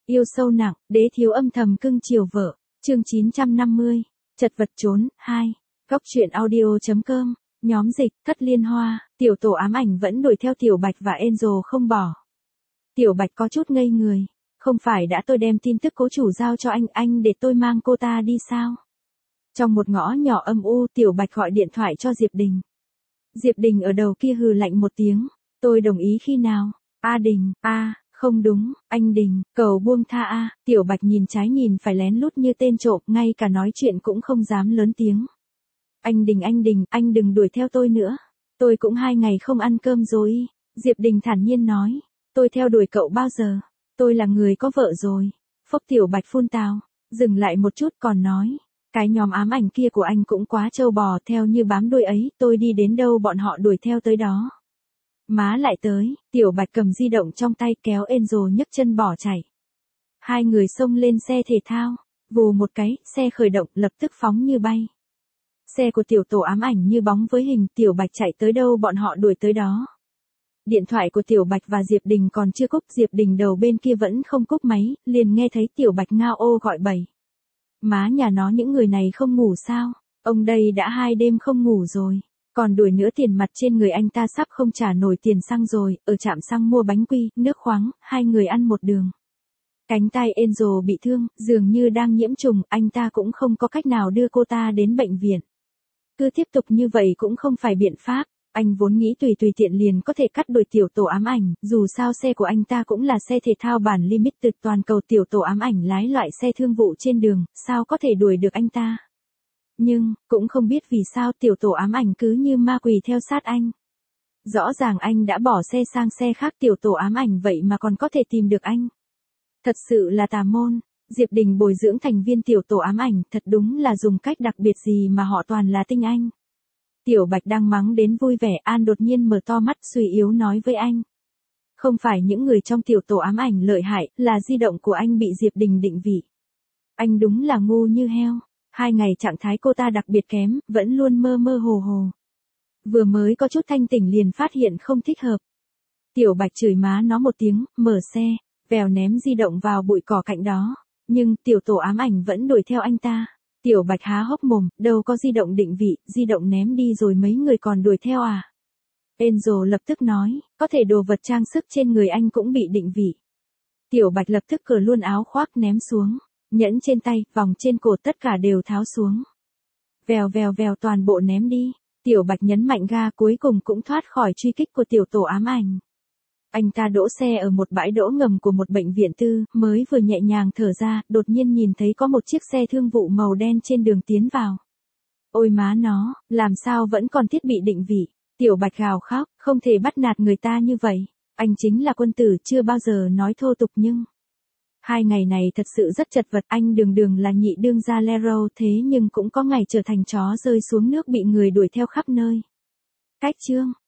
Yêu sâu nặng, đế thiếu âm thầm cưng chiều vợ. Chương 950. Chật vật trốn, 2. Góc truyện audio.com. Nhóm dịch, Thất Liên Hoa, tiểu tổ ám ảnh vẫn đuổi theo Tiểu Bạch và Angel không bỏ. Tiểu Bạch có chút ngây người. Không phải đã tôi đem tin tức cố chủ giao cho anh để tôi mang cô ta đi sao? Trong một ngõ nhỏ âm u, Tiểu Bạch gọi điện thoại cho Diệp Đình. Diệp Đình ở đầu kia hừ lạnh một tiếng. Tôi đồng ý khi nào? Đình, không đúng, anh Đình, cầu buông tha Tiểu Bạch nhìn trái nhìn phải lén lút như tên trộm, ngay cả nói chuyện cũng không dám lớn tiếng. Anh Đình, anh đừng đuổi theo tôi nữa. Tôi cũng 2 ngày không ăn cơm rồi. Diệp Đình thản nhiên nói. Tôi theo đuổi cậu bao giờ? Tôi là người có vợ rồi. Phốc Tiểu Bạch phun tào, dừng lại một chút còn nói. Cái nhóm ám ảnh kia của anh cũng quá trâu bò, theo như bám đuôi ấy, tôi đi đến đâu bọn họ đuổi theo tới đó. Má lại tới, Tiểu Bạch cầm di động trong tay kéo Angel nhấc chân bỏ chạy. Hai người xông lên xe thể thao, vù một cái, xe khởi động lập tức phóng như bay. Xe của tiểu tổ ám ảnh như bóng với hình, Tiểu Bạch chạy tới đâu bọn họ đuổi tới đó. Điện thoại của Tiểu Bạch và Diệp Đình còn chưa cúp, Diệp Đình đầu bên kia vẫn không cúp máy, liền nghe thấy Tiểu Bạch ngao ô gọi bậy. Má nhà nó, những người này không ngủ sao? Ông đây đã 2 đêm không ngủ rồi. Còn đuổi nữa, tiền mặt trên người anh ta sắp không trả nổi tiền xăng rồi, ở trạm xăng mua bánh quy, nước khoáng, 2 người ăn một đường. Cánh tay Angel bị thương, dường như đang nhiễm trùng, anh ta cũng không có cách nào đưa cô ta đến bệnh viện. Cứ tiếp tục như vậy cũng không phải biện pháp, anh vốn nghĩ tùy tiện liền có thể cắt đuổi tiểu tổ ám ảnh, dù sao xe của anh ta cũng là xe thể thao bản limited toàn cầu, tiểu tổ ám ảnh lái loại xe thương vụ trên đường, sao có thể đuổi được anh ta. Nhưng, cũng không biết vì sao tiểu tổ ám ảnh cứ như ma quỷ theo sát anh. Rõ ràng anh đã bỏ xe sang xe khác, tiểu tổ ám ảnh vậy mà còn có thể tìm được anh. Thật sự là tà môn. Diệp Đình bồi dưỡng thành viên tiểu tổ ám ảnh, thật đúng là dùng cách đặc biệt gì mà họ toàn là tinh anh. Tiểu Bạch đang mắng đến vui vẻ, đột nhiên mở to mắt suy yếu nói với anh. Không phải những người trong tiểu tổ ám ảnh lợi hại, là di động của anh bị Diệp Đình định vị. Anh đúng là ngu như heo. 2 ngày trạng thái cô ta đặc biệt kém, vẫn luôn mơ mơ hồ. Vừa mới có chút thanh tỉnh liền phát hiện không thích hợp. Tiểu Bạch chửi má nó một tiếng, mở xe, vèo ném di động vào bụi cỏ cạnh đó. Nhưng tiểu tổ ám ảnh vẫn đuổi theo anh ta. Tiểu Bạch há hốc mồm, đâu có di động định vị, di động ném đi rồi mấy người còn đuổi theo à? Angel lập tức nói, có thể đồ vật trang sức trên người anh cũng bị định vị. Tiểu Bạch lập tức cởi luôn áo khoác ném xuống. Nhẫn trên tay, vòng trên cổ tất cả đều tháo xuống. Vèo toàn bộ ném đi. Tiểu Bạch nhấn mạnh ga, cuối cùng cũng thoát khỏi truy kích của tiểu tổ ám ảnh. Anh ta đỗ xe ở một bãi đỗ ngầm của một bệnh viện tư, mới vừa nhẹ nhàng thở ra, đột nhiên nhìn thấy có một chiếc xe thương vụ màu đen trên đường tiến vào. Ôi má nó, làm sao vẫn còn thiết bị định vị. Tiểu Bạch gào khóc, không thể bắt nạt người ta như vậy. Anh chính là quân tử, chưa bao giờ nói thô tục nhưng... 2 ngày này thật sự rất chật vật, anh đường là nhị đương gia Lero, thế nhưng cũng có ngày trở thành chó rơi xuống nước bị người đuổi theo khắp nơi. Cách chương.